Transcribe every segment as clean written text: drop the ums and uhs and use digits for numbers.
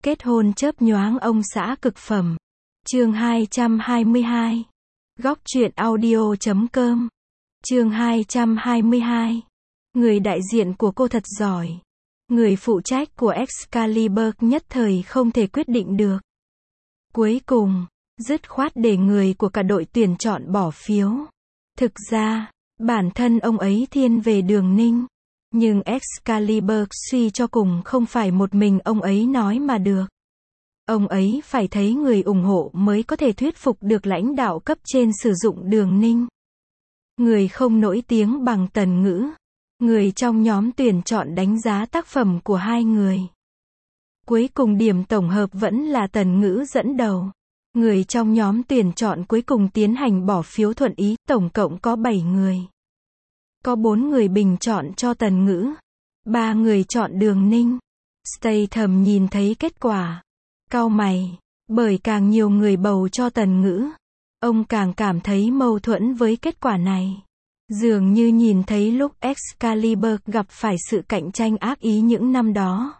Kết hôn chớp nhoáng ông xã cực phẩm. Chương 222. Góc truyện audio.com. Chương 222. Người đại diện của cô thật giỏi. Người phụ trách của Excalibur nhất thời không thể quyết định được. Cuối cùng, dứt khoát để người của cả đội tuyển chọn bỏ phiếu. Thực ra, bản thân ông ấy thiên về Đường Ninh. Nhưng Excalibur suy cho cùng không phải một mình ông ấy nói mà được. Ông ấy phải thấy người ủng hộ mới có thể thuyết phục được lãnh đạo cấp trên sử dụng Đường Ninh. Người không nổi tiếng bằng Tần Ngữ. Người trong nhóm tuyển chọn đánh giá tác phẩm của hai người. Cuối cùng điểm tổng hợp vẫn là Tần Ngữ dẫn đầu. Người trong nhóm tuyển chọn cuối cùng tiến hành bỏ phiếu thuận ý, tổng cộng có 7 người. Có 4 người bình chọn cho Tần Ngữ. 3 người chọn Đường Ninh. Statham nhìn thấy kết quả. Cau mày. Bởi càng nhiều người bầu cho Tần Ngữ, ông càng cảm thấy mâu thuẫn với kết quả này. Dường như nhìn thấy lúc Excalibur gặp phải sự cạnh tranh ác ý những năm đó.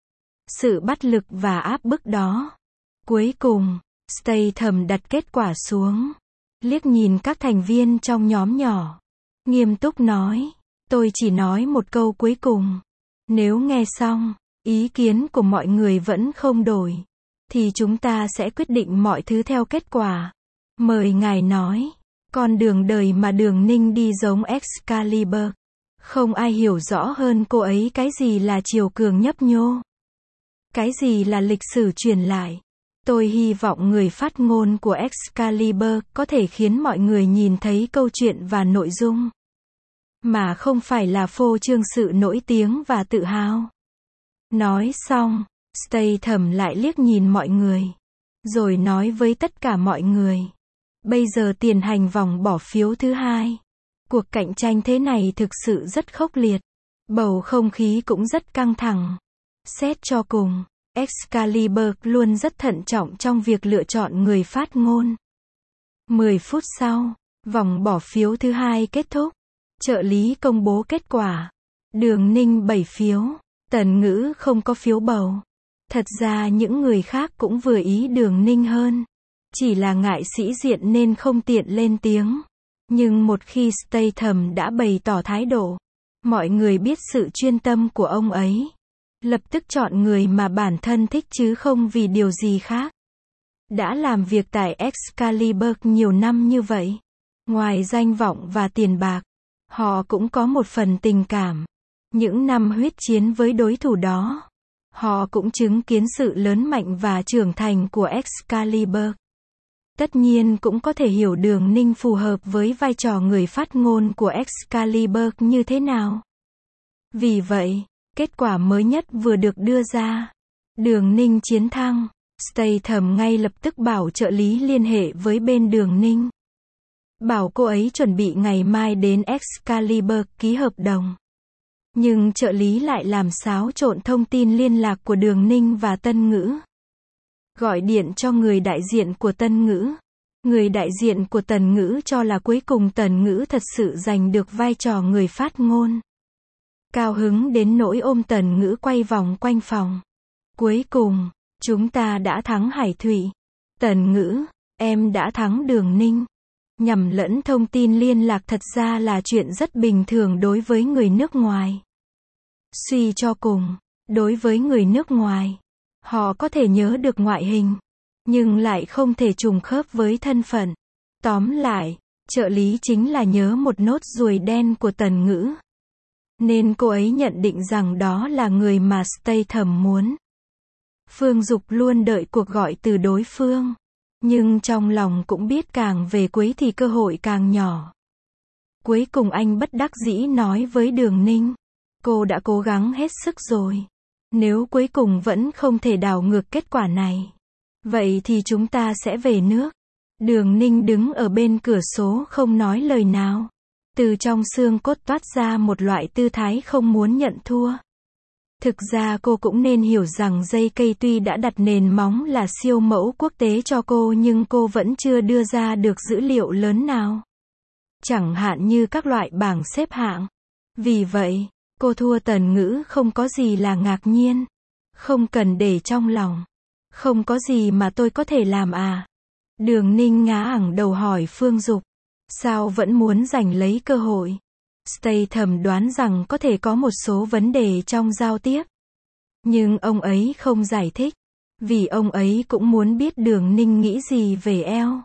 Sự bắt lực và áp bức đó. Cuối cùng, Statham đặt kết quả xuống. Liếc nhìn các thành viên trong nhóm nhỏ. Nghiêm túc nói. Tôi chỉ nói một câu cuối cùng. Nếu nghe xong, ý kiến của mọi người vẫn không đổi, thì chúng ta sẽ quyết định mọi thứ theo kết quả. Mời ngài nói. Con đường đời mà Đường Ninh đi giống Excalibur. Không ai hiểu rõ hơn cô ấy cái gì là triều cường nhấp nhô. Cái gì là lịch sử truyền lại. Tôi hy vọng người phát ngôn của Excalibur có thể khiến mọi người nhìn thấy câu chuyện và nội dung. Mà không phải là phô trương sự nổi tiếng và tự hào. Nói xong, Statham lại liếc nhìn mọi người. Rồi nói với tất cả mọi người. Bây giờ tiến hành vòng bỏ phiếu thứ hai. Cuộc cạnh tranh thế này thực sự rất khốc liệt. Bầu không khí cũng rất căng thẳng. Xét cho cùng, Excalibur luôn rất thận trọng trong việc lựa chọn người phát ngôn. 10 phút sau, vòng bỏ phiếu thứ hai kết thúc. Trợ lý công bố kết quả. Đường Ninh 7 phiếu. Tần Ngữ không có phiếu bầu. Thật ra những người khác cũng vừa ý Đường Ninh hơn. Chỉ là ngại sĩ diện nên không tiện lên tiếng. Nhưng một khi Statham đã bày tỏ thái độ, mọi người biết sự chuyên tâm của ông ấy. Lập tức chọn người mà bản thân thích chứ không vì điều gì khác. Đã làm việc tại Excalibur nhiều năm như vậy. Ngoài danh vọng và tiền bạc, họ cũng có một phần tình cảm. Những năm huyết chiến với đối thủ đó, họ cũng chứng kiến sự lớn mạnh và trưởng thành của Excalibur. Tất nhiên cũng có thể hiểu Đường Ninh phù hợp với vai trò người phát ngôn của Excalibur như thế nào. Vì vậy, kết quả mới nhất vừa được đưa ra. Đường Ninh chiến thắng. Statham ngay lập tức bảo trợ lý liên hệ với bên Đường Ninh. Bảo cô ấy chuẩn bị ngày mai đến Excalibur ký hợp đồng. Nhưng trợ lý lại làm xáo trộn thông tin liên lạc của Đường Ninh và Tân Ngữ. Gọi điện cho người đại diện của Tân Ngữ. Người đại diện của Tần Ngữ cho là cuối cùng Tần Ngữ thật sự giành được vai trò người phát ngôn. Cao hứng đến nỗi ôm Tần Ngữ quay vòng quanh phòng. Cuối cùng, chúng ta đã thắng Hải Thụy. Tần Ngữ, em đã thắng Đường Ninh. Nhầm lẫn thông tin liên lạc thật ra là chuyện rất bình thường đối với người nước ngoài. Suy cho cùng, đối với người nước ngoài, họ có thể nhớ được ngoại hình, nhưng lại không thể trùng khớp với thân phận. Tóm lại, trợ lý chính là nhớ một nốt ruồi đen của Tần Ngữ. Nên cô ấy nhận định rằng đó là người mà Statham muốn. Phương Dục luôn đợi cuộc gọi từ đối phương. Nhưng trong lòng cũng biết càng về cuối thì cơ hội càng nhỏ. Cuối cùng anh bất đắc dĩ nói với Đường Ninh. Cô đã cố gắng hết sức rồi. Nếu cuối cùng vẫn không thể đảo ngược kết quả này, vậy thì chúng ta sẽ về nước. Đường Ninh đứng ở bên cửa sổ không nói lời nào. Từ trong xương cốt toát ra một loại tư thái không muốn nhận thua. Thực ra cô cũng nên hiểu rằng dây cây tuy đã đặt nền móng là siêu mẫu quốc tế cho cô nhưng cô vẫn chưa đưa ra được dữ liệu lớn nào. Chẳng hạn như các loại bảng xếp hạng. Vì vậy, cô thua Tần Ngữ không có gì là ngạc nhiên. Không cần để trong lòng. Không có gì mà tôi có thể làm à? Đường Ninh ngã ẳng đầu hỏi Phương Dục. Sao vẫn muốn giành lấy cơ hội? Statham đoán rằng có thể có một số vấn đề trong giao tiếp. Nhưng ông ấy không giải thích. Vì ông ấy cũng muốn biết Đường Ninh nghĩ gì về eo.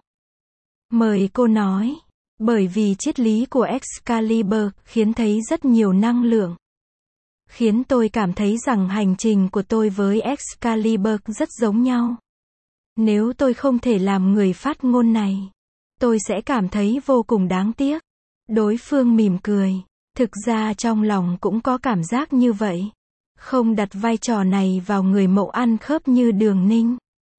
Mời cô nói. Bởi vì triết lý của Excalibur khiến thấy rất nhiều năng lượng. Khiến tôi cảm thấy rằng hành trình của tôi với Excalibur rất giống nhau. Nếu tôi không thể làm người phát ngôn này, tôi sẽ cảm thấy vô cùng đáng tiếc. Đối phương mỉm cười. Thực ra trong lòng cũng có cảm giác như vậy. Không đặt vai trò này vào người mẫu ăn khớp như Đường Ninh,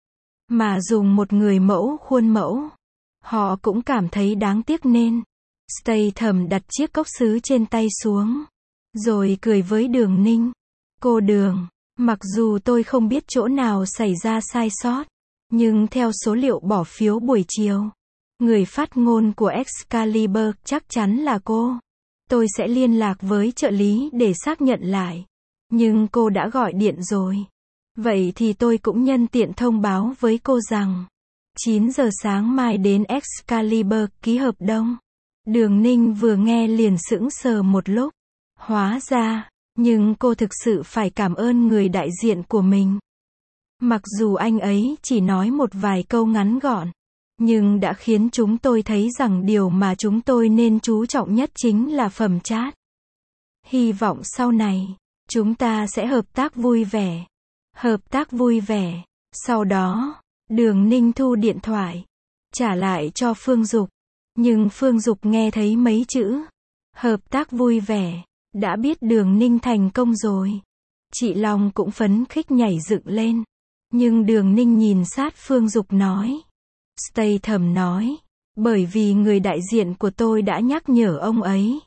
mà dùng một người mẫu khuôn mẫu. Họ cũng cảm thấy đáng tiếc nên Statham đặt chiếc cốc sứ trên tay xuống. Rồi cười với Đường Ninh. Cô Đường, mặc dù tôi không biết chỗ nào xảy ra sai sót, nhưng theo số liệu bỏ phiếu buổi chiều, người phát ngôn của Excalibur chắc chắn là cô. Tôi sẽ liên lạc với trợ lý để xác nhận lại. Nhưng cô đã gọi điện rồi. Vậy thì tôi cũng nhân tiện thông báo với cô rằng 9 giờ sáng mai đến Excalibur ký hợp đồng. Đường Ninh vừa nghe liền sững sờ một lúc. Hóa ra, nhưng cô thực sự phải cảm ơn người đại diện của mình. Mặc dù anh ấy chỉ nói một vài câu ngắn gọn, nhưng đã khiến chúng tôi thấy rằng điều mà chúng tôi nên chú trọng nhất chính là phẩm chất. Hy vọng sau này, chúng ta sẽ hợp tác vui vẻ. Hợp tác vui vẻ. Sau đó, Đường Ninh thu điện thoại, trả lại cho Phương Dục. Nhưng Phương Dục nghe thấy mấy chữ hợp tác vui vẻ, đã biết Đường Ninh thành công rồi. Chị Long cũng phấn khích nhảy dựng lên. Nhưng Đường Ninh nhìn sát Phương Dục nói. Statham nói, bởi vì người đại diện của tôi đã nhắc nhở ông ấy.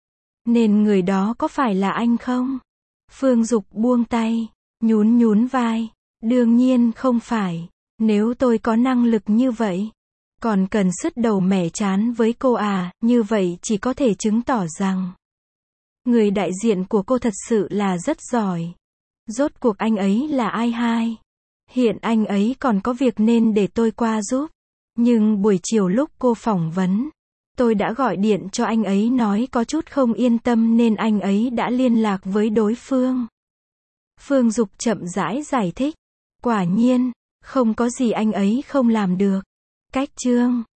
Nên người đó có phải là anh không? Phương Dục buông tay, nhún vai. Đương nhiên không phải. Nếu tôi có năng lực như vậy, còn cần sứt đầu mẻ trán với cô à? Như vậy chỉ có thể chứng tỏ rằng người đại diện của cô thật sự là rất giỏi. Rốt cuộc anh ấy là ai hai? Hiện anh ấy còn có việc nên để tôi qua giúp. Nhưng buổi chiều lúc cô phỏng vấn, tôi đã gọi điện cho anh ấy nói có chút không yên tâm nên anh ấy đã liên lạc với đối phương. Phương Dục chậm rãi giải thích. Quả nhiên, không có gì anh ấy không làm được. Cách chương